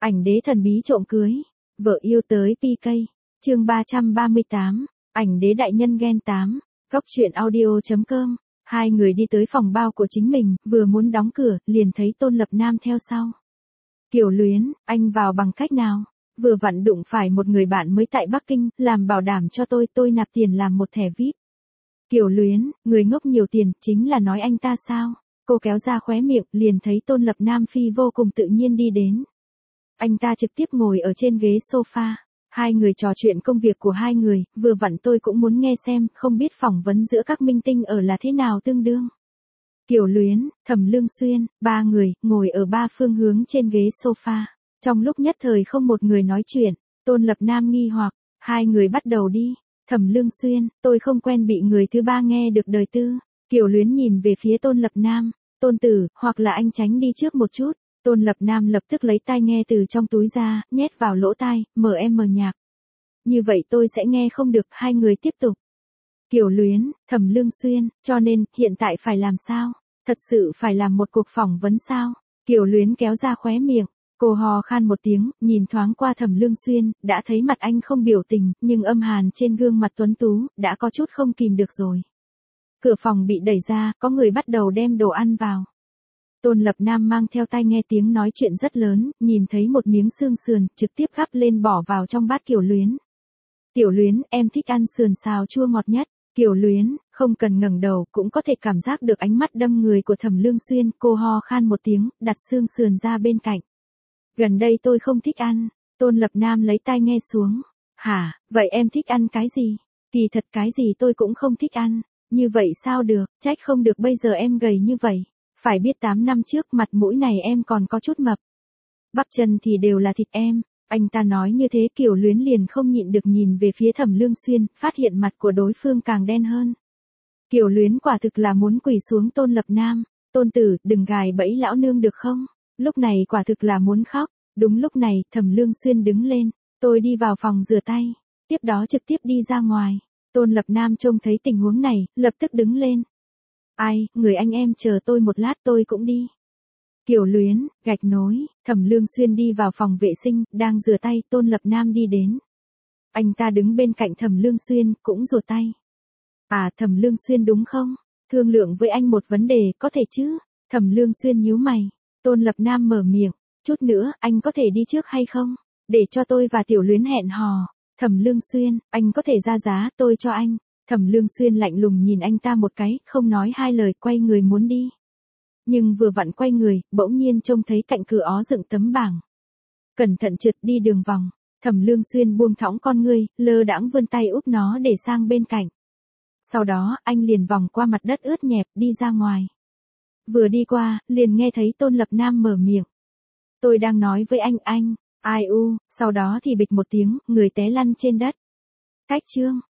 Ảnh đế thần bí trộm cưới. Vợ yêu tới PK. Chương 338. Ảnh đế đại nhân ghen 8. Góc truyện audio.com. Hai người đi tới phòng bao của chính mình, vừa muốn đóng cửa, liền thấy Tôn Lập Nam theo sau. Kiều Luyến, anh vào bằng cách nào? Vừa vặn đụng phải một người bạn mới tại Bắc Kinh, làm bảo đảm cho tôi nạp tiền làm một thẻ VIP. Kiều Luyến, người ngốc nhiều tiền, chính là nói anh ta sao? Cô kéo ra khóe miệng, liền thấy Tôn Lập Nam phi vô cùng tự nhiên đi đến. Anh ta trực tiếp ngồi ở trên ghế sofa. Hai người trò chuyện công việc của hai người, vừa vặn tôi cũng muốn nghe xem, không biết phỏng vấn giữa các minh tinh ở là thế nào tương đương. Kiều Luyến, Thẩm Lương Xuyên, ba người, ngồi ở ba phương hướng trên ghế sofa. Trong lúc nhất thời không một người nói chuyện, Tôn Lập Nam nghi hoặc, hai người bắt đầu đi. Thẩm Lương Xuyên, tôi không quen bị người thứ ba nghe được đời tư. Kiều Luyến nhìn về phía Tôn Lập Nam, Tôn tử, hoặc là anh tránh đi trước một chút. Tôn Lập Nam lập tức lấy tai nghe từ trong túi ra, nhét vào lỗ tai, mở nhạc. Như vậy tôi sẽ nghe không được, hai người tiếp tục. Kiều Luyến, Thẩm Lương Xuyên, cho nên, hiện tại phải làm sao? Thật sự phải làm một cuộc phỏng vấn sao? Kiều Luyến kéo ra khóe miệng, cô hò khan một tiếng, nhìn thoáng qua Thẩm Lương Xuyên, đã thấy mặt anh không biểu tình, nhưng âm hàn trên gương mặt tuấn tú, đã có chút không kìm được rồi. Cửa phòng bị đẩy ra, có người bắt đầu đem đồ ăn vào. Tôn Lập Nam mang theo tai nghe tiếng nói chuyện rất lớn, nhìn thấy một miếng xương sườn, trực tiếp gắp lên bỏ vào trong bát Kiều Luyến. Tiểu Luyến, em thích ăn sườn xào chua ngọt nhất. Kiều Luyến, không cần ngẩng đầu, cũng có thể cảm giác được ánh mắt đâm người của Thẩm Lương Xuyên, cô ho khan một tiếng, đặt xương sườn ra bên cạnh. Gần đây tôi không thích ăn. Tôn Lập Nam lấy tai nghe xuống. Hả, vậy em thích ăn cái gì? Kỳ thật cái gì tôi cũng không thích ăn. Như vậy sao được, trách không được bây giờ em gầy như vậy. Phải biết 8 năm trước mặt mũi này em còn có chút mập. Bắp chân thì đều là thịt em. Anh ta nói như thế Kiều Luyến liền không nhịn được nhìn về phía Thẩm Lương Xuyên, phát hiện mặt của đối phương càng đen hơn. Kiều Luyến quả thực là muốn quỳ xuống Tôn Lập Nam. Tôn tử, đừng gài bẫy lão nương được không? Lúc này quả thực là muốn khóc. Đúng lúc này, Thẩm Lương Xuyên đứng lên. Tôi đi vào phòng rửa tay. Tiếp đó trực tiếp đi ra ngoài. Tôn Lập Nam trông thấy tình huống này, lập tức đứng lên. Ai, người anh em chờ tôi một lát tôi cũng đi. Kiều Luyến, gạch nối, Thẩm Lương Xuyên đi vào phòng vệ sinh, đang rửa tay, Tôn Lập Nam đi đến. Anh ta đứng bên cạnh Thẩm Lương Xuyên, cũng rửa tay. À, Thẩm Lương Xuyên đúng không? Thương lượng với anh một vấn đề, có thể chứ? Thẩm Lương Xuyên nhíu mày. Tôn Lập Nam mở miệng, chút nữa, anh có thể đi trước hay không? Để cho tôi và Tiểu Luyến hẹn hò. Thẩm Lương Xuyên, anh có thể ra giá, tôi cho anh. Thẩm Lương Xuyên lạnh lùng nhìn anh ta một cái, không nói hai lời, quay người muốn đi. Nhưng vừa vặn quay người, bỗng nhiên trông thấy cạnh cửa ó dựng tấm bảng. Cẩn thận trượt đi đường vòng. Thẩm Lương Xuyên buông thõng con ngươi, lơ đãng vươn tay úp nó để sang bên cạnh. Sau đó, anh liền vòng qua mặt đất ướt nhẹp, đi ra ngoài. Vừa đi qua, liền nghe thấy Tôn Lập Nam mở miệng. Tôi đang nói với anh, ai u, sau đó thì bịch một tiếng, người té lăn trên đất. Cách chương.